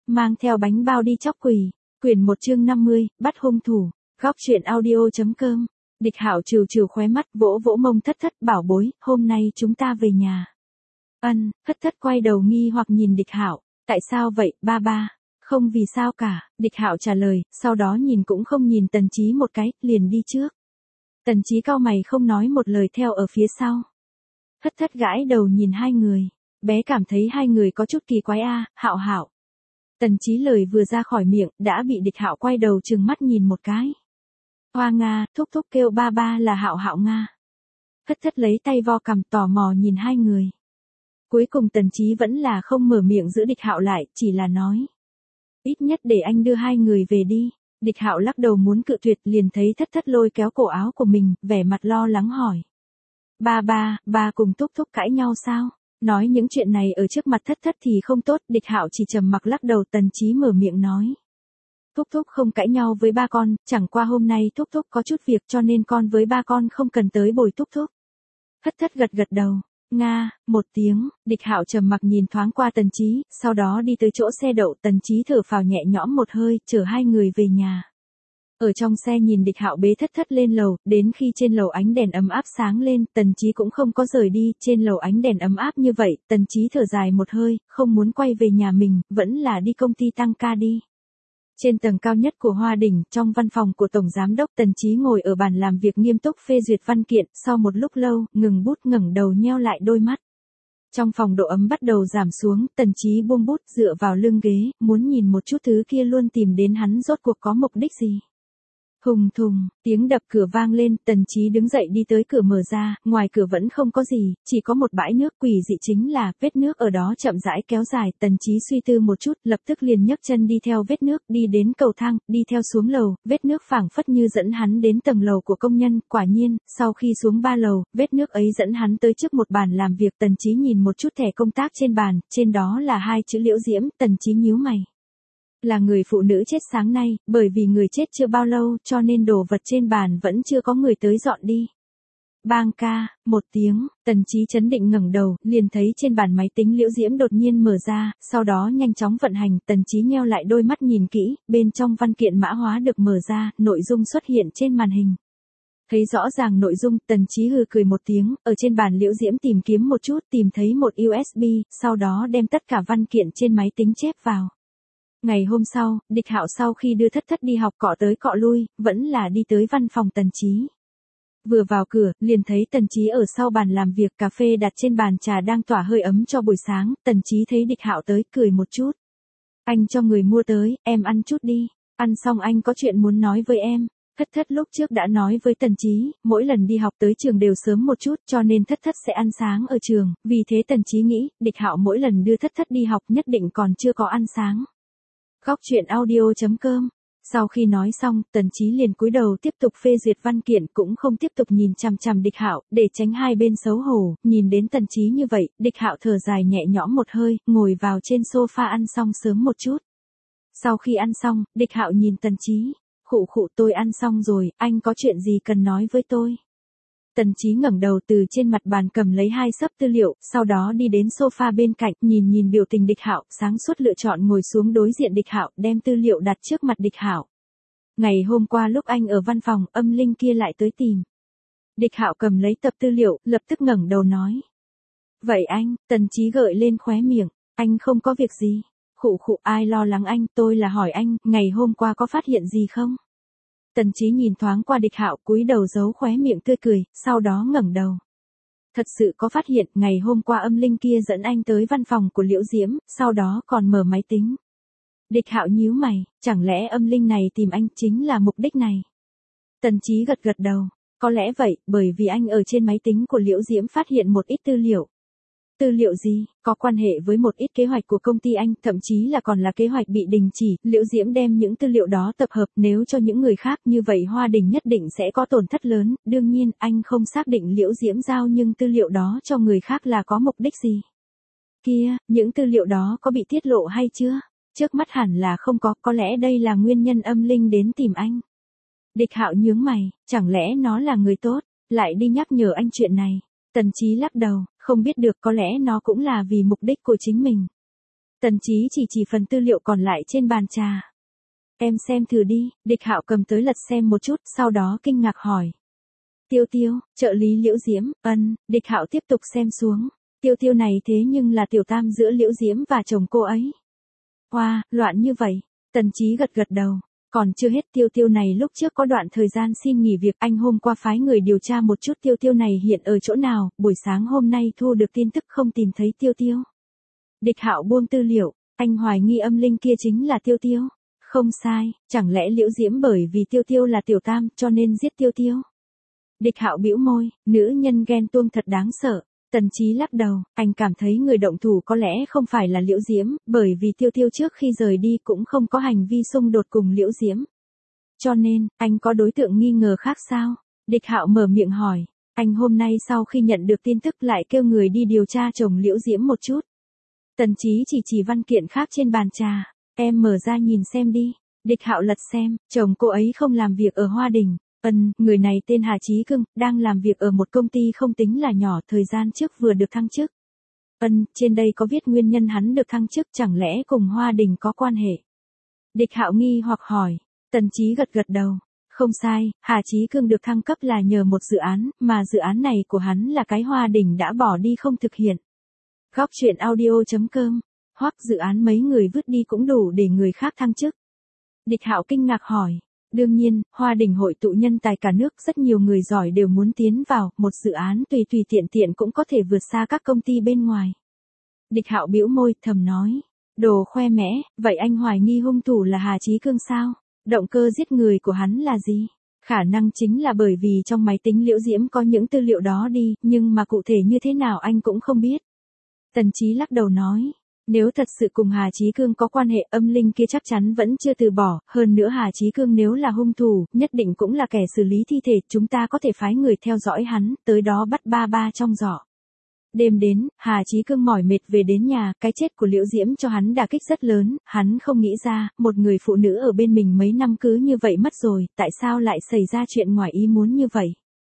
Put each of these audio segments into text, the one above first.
mang theo bánh bao đi chóc quỷ. Quyển 1 chương 50, bắt hung thủ. Góc truyện audio.com. Địch Hạo trừ trừ khóe mắt, vỗ vỗ mông Thất Thất, bảo bối, hôm nay chúng ta về nhà. Thất Thất quay đầu nghi hoặc nhìn Địch Hạo, tại sao vậy, ba ba? Không vì sao cả, Địch Hạo trả lời, sau đó nhìn cũng không nhìn Tần Chí một cái, liền đi trước. Tần Chí cau mày không nói một lời theo ở phía sau. Thất Thất gãi đầu nhìn hai người, bé cảm thấy hai người có chút kỳ quái a, Hạo Hạo. Tần Chí lời vừa ra khỏi miệng, đã bị Địch Hạo quay đầu trừng mắt nhìn một cái. Hoa Nga, thúc thúc kêu ba ba là Hạo Hạo Nga. Thất Thất lấy tay vo cằm tò mò nhìn hai người. Cuối cùng Tần Chí vẫn là không mở miệng giữ Địch Hạo lại, chỉ là nói. Ít nhất để anh đưa hai người về đi. Địch Hạo lắc đầu muốn cự tuyệt, liền thấy Thất Thất lôi kéo cổ áo của mình, vẻ mặt lo lắng hỏi. Ba cùng thúc thúc cãi nhau sao? Nói những chuyện này ở trước mặt Thất Thất thì không tốt, Địch Hạo chỉ trầm mặc lắc đầu. Tần Chí mở miệng nói. Thúc thúc không cãi nhau với ba con, chẳng qua hôm nay thúc thúc có chút việc cho nên con với ba con không cần tới bồi thúc thúc. Thất Thất gật gật đầu. Nga, một tiếng, Địch Hạo trầm mặc nhìn thoáng qua Tần Chí, sau đó đi tới chỗ xe đậu. Tần Chí thở phào nhẹ nhõm một hơi, chở hai người về nhà. Ở trong xe nhìn Địch Hạo bế Thất Thất lên lầu, đến khi trên lầu ánh đèn ấm áp sáng lên, Tần Chí cũng không có rời đi, trên lầu ánh đèn ấm áp như vậy, Tần Chí thở dài một hơi, không muốn quay về nhà mình, vẫn là đi công ty tăng ca đi. Trên tầng cao nhất của Hoa Đỉnh, trong văn phòng của Tổng Giám đốc, Tần Chí ngồi ở bàn làm việc nghiêm túc phê duyệt văn kiện, sau một lúc lâu, ngừng bút ngẩng đầu nheo lại đôi mắt. Trong phòng độ ấm bắt đầu giảm xuống, Tần Chí buông bút dựa vào lưng ghế, muốn nhìn một chút thứ kia luôn tìm đến hắn rốt cuộc có mục đích gì. Hùng thùng, tiếng đập cửa vang lên, Tần Chí đứng dậy đi tới cửa mở ra, ngoài cửa vẫn không có gì, chỉ có một bãi nước, quỷ dị chính là vết nước ở đó chậm rãi kéo dài. Tần Chí suy tư một chút, lập tức liền nhấc chân đi theo vết nước, đi đến cầu thang, đi theo xuống lầu, vết nước phảng phất như dẫn hắn đến tầng lầu của công nhân. Quả nhiên, sau khi xuống 3 lầu, vết nước ấy dẫn hắn tới trước một bàn làm việc. Tần Chí nhìn một chút thẻ công tác trên bàn, trên đó là 2 chữ Liễu Diễm. Tần Chí nhíu mày. Là người phụ nữ chết sáng nay, bởi vì người chết chưa bao lâu, cho nên đồ vật trên bàn vẫn chưa có người tới dọn đi. Bang ca, một tiếng, Tần Chí chấn định ngẩng đầu, liền thấy trên bàn máy tính Liễu Diễm đột nhiên mở ra, sau đó nhanh chóng vận hành. Tần Chí nheo lại đôi mắt nhìn kỹ, bên trong văn kiện mã hóa được mở ra, nội dung xuất hiện trên màn hình. Thấy rõ ràng nội dung, Tần Chí hừ cười một tiếng, ở trên bàn Liễu Diễm tìm kiếm một chút, tìm thấy một USB, sau đó đem tất cả văn kiện trên máy tính chép vào. Ngày hôm sau, Địch Hạo sau khi đưa Thất Thất đi học cọ tới cọ lui, vẫn là đi tới văn phòng Tần Chí. Vừa vào cửa, liền thấy Tần Chí ở sau bàn làm việc, cà phê đặt trên bàn trà đang tỏa hơi ấm cho buổi sáng. Tần Chí thấy Địch Hạo tới, cười một chút. Anh cho người mua tới, em ăn chút đi. Ăn xong anh có chuyện muốn nói với em. Thất Thất lúc trước đã nói với Tần Chí, mỗi lần đi học tới trường đều sớm một chút, cho nên Thất Thất sẽ ăn sáng ở trường. Vì thế Tần Chí nghĩ, Địch Hạo mỗi lần đưa Thất Thất đi học nhất định còn chưa có ăn sáng. Góc truyện audio.com. Sau khi nói xong, Tần Chí liền cúi đầu tiếp tục phê duyệt văn kiện, cũng không tiếp tục nhìn chằm chằm Địch Hạo, để tránh hai bên xấu hổ. Nhìn đến Tần Chí như vậy, Địch Hạo thở dài nhẹ nhõm một hơi, ngồi vào trên sofa ăn xong sớm một chút. Sau khi ăn xong, Địch Hạo nhìn Tần Chí, khụ tôi ăn xong rồi, anh có chuyện gì cần nói với tôi? Tần Chí ngẩng đầu từ trên mặt bàn cầm lấy 2 xấp tư liệu, sau đó đi đến sofa bên cạnh, nhìn biểu tình Địch Hạo, sáng suốt lựa chọn ngồi xuống đối diện Địch Hạo, đem tư liệu đặt trước mặt Địch Hạo. Ngày hôm qua lúc anh ở văn phòng, Âm Linh kia lại tới tìm. Địch Hạo cầm lấy tập tư liệu, lập tức ngẩng đầu nói. Vậy anh? Tần Chí gợi lên khóe miệng, anh không có việc gì. Khụ, ai lo lắng anh, tôi là hỏi anh, ngày hôm qua có phát hiện gì không? Tần Chí nhìn thoáng qua Địch Hạo, cúi đầu giấu khóe miệng tươi cười, sau đó ngẩng đầu. Thật sự có phát hiện, ngày hôm qua Âm Linh kia dẫn anh tới văn phòng của Liễu Diễm, sau đó còn mở máy tính. Địch Hạo nhíu mày, chẳng lẽ Âm Linh này tìm anh chính là mục đích này? Tần Chí gật gật đầu, có lẽ vậy, bởi vì anh ở trên máy tính của Liễu Diễm phát hiện một ít tư liệu. Tư liệu gì? Có quan hệ với một ít kế hoạch của công ty anh, thậm chí là còn là kế hoạch bị đình chỉ. Liễu Diễm đem những tư liệu đó tập hợp, nếu cho những người khác như vậy Hoa Đình nhất định sẽ có tổn thất lớn. Đương nhiên, anh không xác định Liễu Diễm giao nhưng tư liệu đó cho người khác là có mục đích gì. Kia, những tư liệu đó có bị tiết lộ hay chưa? Trước mắt hẳn là không có lẽ đây là nguyên nhân Âm Linh đến tìm anh. Địch Hạo nhướng mày, chẳng lẽ nó là người tốt, lại đi nhắc nhở anh chuyện này. Tần Chí lắc đầu, không biết được, có lẽ nó cũng là vì mục đích của chính mình. Tần Chí chỉ phần tư liệu còn lại trên bàn trà. Em xem thử đi, Địch Hạo cầm tới lật xem một chút, sau đó kinh ngạc hỏi. Tiêu Tiêu, trợ lý Liễu Diễm, Địch Hạo tiếp tục xem xuống. Tiêu Tiêu này thế nhưng là tiểu tam giữa Liễu Diễm và chồng cô ấy. Wow, loạn như vậy. Tần Chí gật đầu. Còn chưa hết, Tiêu Tiêu này lúc trước có đoạn thời gian xin nghỉ việc, anh hôm qua phái người điều tra một chút Tiêu Tiêu này hiện ở chỗ nào, buổi sáng hôm nay thu được tin tức không tìm thấy Tiêu Tiêu. Địch Hạo buông tư liệu, anh hoài nghi âm linh kia chính là Tiêu Tiêu. Không sai, chẳng lẽ Liễu Diễm bởi vì Tiêu Tiêu là tiểu tam cho nên giết Tiêu Tiêu? Địch Hạo bĩu môi, nữ nhân ghen tuông thật đáng sợ. Tần Chí lắc đầu, anh cảm thấy người động thủ có lẽ không phải là Liễu Diễm, bởi vì Tiêu Tiêu trước khi rời đi cũng không có hành vi xung đột cùng Liễu Diễm. Cho nên, anh có đối tượng nghi ngờ khác sao? Địch Hạo mở miệng hỏi, anh hôm nay sau khi nhận được tin tức lại kêu người đi điều tra chồng Liễu Diễm một chút. Tần Chí chỉ văn kiện khác trên bàn trà, em mở ra nhìn xem đi. Địch Hạo lật xem, chồng cô ấy không làm việc ở Hoa Đình. Người này tên Hà Chí Cương, đang làm việc ở một công ty không tính là nhỏ, thời gian trước vừa được thăng chức. Trên đây có viết nguyên nhân hắn được thăng chức, chẳng lẽ cùng Hoa Đình có quan hệ? Địch Hạo nghi hoặc hỏi. Tần Chí gật đầu. Không sai, Hà Chí Cương được thăng cấp là nhờ một dự án, mà dự án này của hắn là cái Hoa Đình đã bỏ đi không thực hiện. Góc truyện audio.com. Hoặc dự án mấy người vứt đi cũng đủ để người khác thăng chức. Địch Hạo kinh ngạc hỏi. Đương nhiên, Hoa Đình hội tụ nhân tài cả nước, rất nhiều người giỏi đều muốn tiến vào, một dự án tùy tiện cũng có thể vượt xa các công ty bên ngoài. Địch Hạo bĩu môi, thầm nói, đồ khoe mẽ, vậy anh hoài nghi hung thủ là Hà Chí Cương sao? Động cơ giết người của hắn là gì? Khả năng chính là bởi vì trong máy tính Liễu Diễm có những tư liệu đó đi, nhưng mà cụ thể như thế nào anh cũng không biết. Tần Chí lắc đầu nói. Nếu thật sự cùng Hà Chí Cương có quan hệ, âm linh kia chắc chắn vẫn chưa từ bỏ, hơn nữa Hà Chí Cương nếu là hung thủ, nhất định cũng là kẻ xử lý thi thể, chúng ta có thể phái người theo dõi hắn, tới đó bắt ba trong giỏ. Đêm đến, Hà Chí Cương mỏi mệt về đến nhà, cái chết của Liễu Diễm cho hắn đả kích rất lớn, hắn không nghĩ ra, một người phụ nữ ở bên mình mấy năm cứ như vậy mất rồi, tại sao lại xảy ra chuyện ngoài ý muốn như vậy?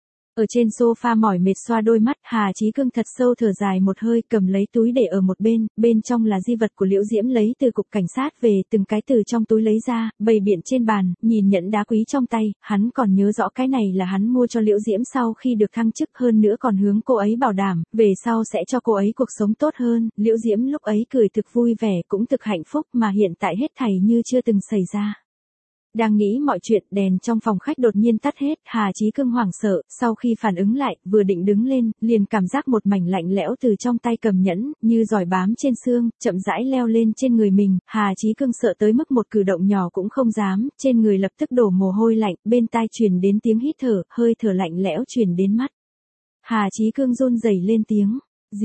Ở trên sofa mỏi mệt xoa đôi mắt, Hà Chí Cương thật sâu thở dài một hơi, cầm lấy túi để ở một bên trong là di vật của Liễu Diễm lấy từ cục cảnh sát về, từng cái từ trong túi lấy ra, bày biện trên bàn, nhìn nhẫn đá quý trong tay, hắn còn nhớ rõ cái này là hắn mua cho Liễu Diễm sau khi được thăng chức, hơn nữa còn hướng cô ấy bảo đảm, về sau sẽ cho cô ấy cuộc sống tốt hơn. Liễu Diễm lúc ấy cười thực vui vẻ, cũng thực hạnh phúc, mà hiện tại hết thảy như chưa từng xảy ra. Đang nghĩ mọi chuyện, đèn trong phòng khách đột nhiên tắt hết, Hà Chí Cương hoảng sợ, sau khi phản ứng lại, vừa định đứng lên, liền cảm giác một mảnh lạnh lẽo từ trong tay cầm nhẫn, như giỏi bám trên xương, chậm rãi leo lên trên người mình, Hà Chí Cương sợ tới mức một cử động nhỏ cũng không dám, trên người lập tức đổ mồ hôi lạnh, bên tai truyền đến tiếng hít thở, hơi thở lạnh lẽo truyền đến mắt. Hà Chí Cương run rẩy lên tiếng.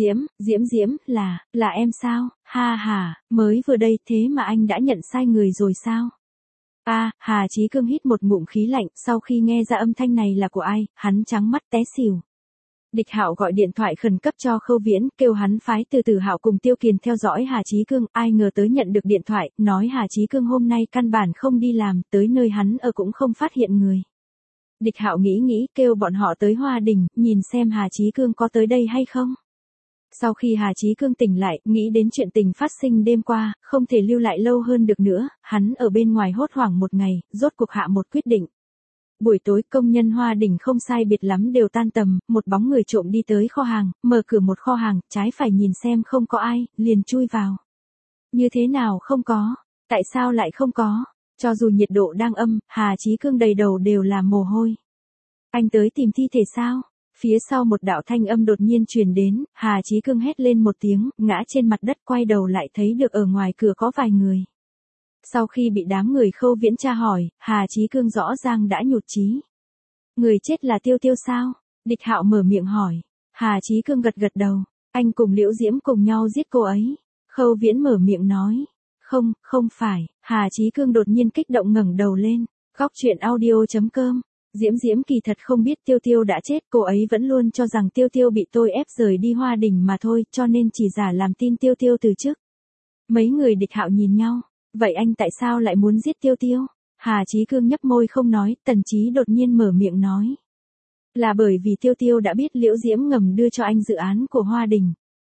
Diễm, là em sao? Ha, mới vừa đây thế mà anh đã nhận sai người rồi sao? Hà Chí Cương hít một ngụm khí lạnh, sau khi nghe ra âm thanh này là của ai, hắn trắng mắt té xỉu. Địch Hạo gọi điện thoại khẩn cấp cho Khâu Viễn, kêu hắn phái Từ Hạo cùng Tiêu Kiền theo dõi Hà Chí Cương, ai ngờ tới nhận được điện thoại, nói Hà Chí Cương hôm nay căn bản không đi làm, tới nơi hắn ở cũng không phát hiện người. Địch Hạo nghĩ, kêu bọn họ tới Hoa Đình, nhìn xem Hà Chí Cương có tới đây hay không. Sau khi Hà Chí Cương tỉnh lại, nghĩ đến chuyện tình phát sinh đêm qua, không thể lưu lại lâu hơn được nữa, hắn ở bên ngoài hốt hoảng một ngày, rốt cuộc hạ một quyết định. Buổi tối công nhân Hoa Đình không sai biệt lắm đều tan tầm, một bóng người trộm đi tới kho hàng, mở cửa một kho hàng, trái phải nhìn xem không có ai, liền chui vào. Như thế nào không có? Tại sao lại không có? Cho dù nhiệt độ đang âm, Hà Chí Cương đầy đầu đều là mồ hôi. Anh tới tìm thi thể sao? Phía sau một đạo thanh âm đột nhiên truyền đến, Hà Chí Cương hét lên một tiếng, ngã trên mặt đất, quay đầu lại thấy được ở ngoài cửa có vài người. Sau khi bị đám người Khâu Viễn tra hỏi, Hà Chí Cương rõ ràng đã nhụt chí. Người chết là Tiêu Tiêu sao? Địch Hạo mở miệng hỏi. Hà Chí Cương gật đầu. Anh cùng Liễu Diễm cùng nhau giết cô ấy. Khâu Viễn mở miệng nói. Không phải. Hà Chí Cương đột nhiên kích động ngẩng đầu lên. Góc truyện audio.com. Diễm kỳ thật không biết Tiêu Tiêu đã chết, cô ấy vẫn luôn cho rằng Tiêu Tiêu bị tôi ép rời đi Hoa Đình mà thôi, cho nên chỉ giả làm tin Tiêu Tiêu từ chức. Mấy người Địch Hạo nhìn nhau. Vậy anh tại sao lại muốn giết Tiêu Tiêu? Hà Chí Cương nhấp môi không nói, Tần Chí đột nhiên mở miệng nói. Là bởi vì Tiêu Tiêu đã biết Liễu Diễm ngầm đưa cho anh dự án của Hoa Đình.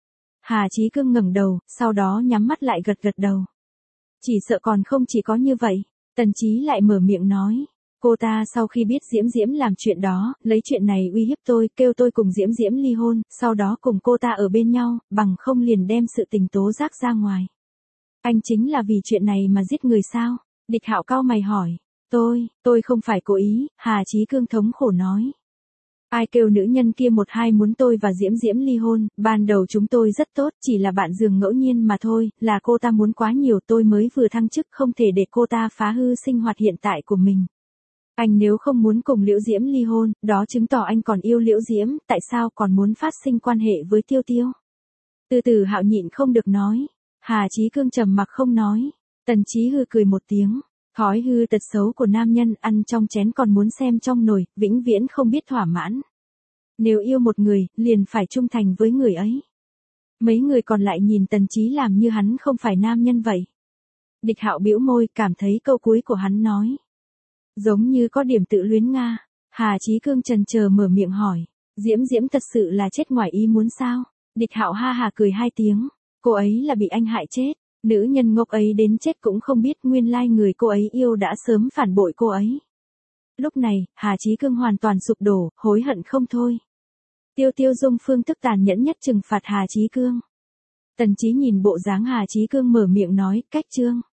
Hà Chí Cương ngẩng đầu, sau đó nhắm mắt lại gật gật đầu. Chỉ sợ còn không chỉ có như vậy, Tần Chí lại mở miệng nói. Cô ta sau khi biết Diễm Diễm làm chuyện đó, lấy chuyện này uy hiếp tôi, kêu tôi cùng Diễm Diễm ly hôn, sau đó cùng cô ta ở bên nhau, bằng không liền đem sự tình tố giác ra ngoài. Anh chính là vì chuyện này mà giết người sao? Địch Hạo cau mày hỏi. Tôi không phải cố ý, Hà Chí Cương thống khổ nói. Ai kêu nữ nhân kia một hai muốn tôi và Diễm Diễm ly hôn, ban đầu chúng tôi rất tốt, chỉ là bạn giường ngẫu nhiên mà thôi, là cô ta muốn quá nhiều, tôi mới vừa thăng chức, không thể để cô ta phá hư sinh hoạt hiện tại của mình. Anh nếu không muốn cùng Liễu Diễm ly hôn, đó chứng tỏ anh còn yêu Liễu Diễm, tại sao còn muốn phát sinh quan hệ với Tiêu Tiêu? Từ từ Hạo nhịn không được nói. Hà Chí Cương trầm mặc không nói. Tần Chí hư cười một tiếng. Thói hư tật xấu của nam nhân, ăn trong chén còn muốn xem trong nồi, vĩnh viễn không biết thỏa mãn. Nếu yêu một người, liền phải trung thành với người ấy. Mấy người còn lại nhìn Tần Chí làm như hắn không phải nam nhân vậy. Địch Hạo bĩu môi, cảm thấy câu cuối của hắn nói. Giống như có điểm tự luyến Nga. Hà Chí Cương chần chờ mở miệng hỏi. Diễm Diễm thật sự là chết ngoài ý muốn sao? Địch Hạo ha hà cười hai tiếng. Cô ấy là bị anh hại chết. Nữ nhân ngốc ấy đến chết cũng không biết nguyên lai người cô ấy yêu đã sớm phản bội cô ấy. Lúc này, Hà Chí Cương hoàn toàn sụp đổ, hối hận không thôi. Tiêu Tiêu dùng phương thức tàn nhẫn nhất trừng phạt Hà Chí Cương. Tần Chí nhìn bộ dáng Hà Chí Cương mở miệng nói, cách trương.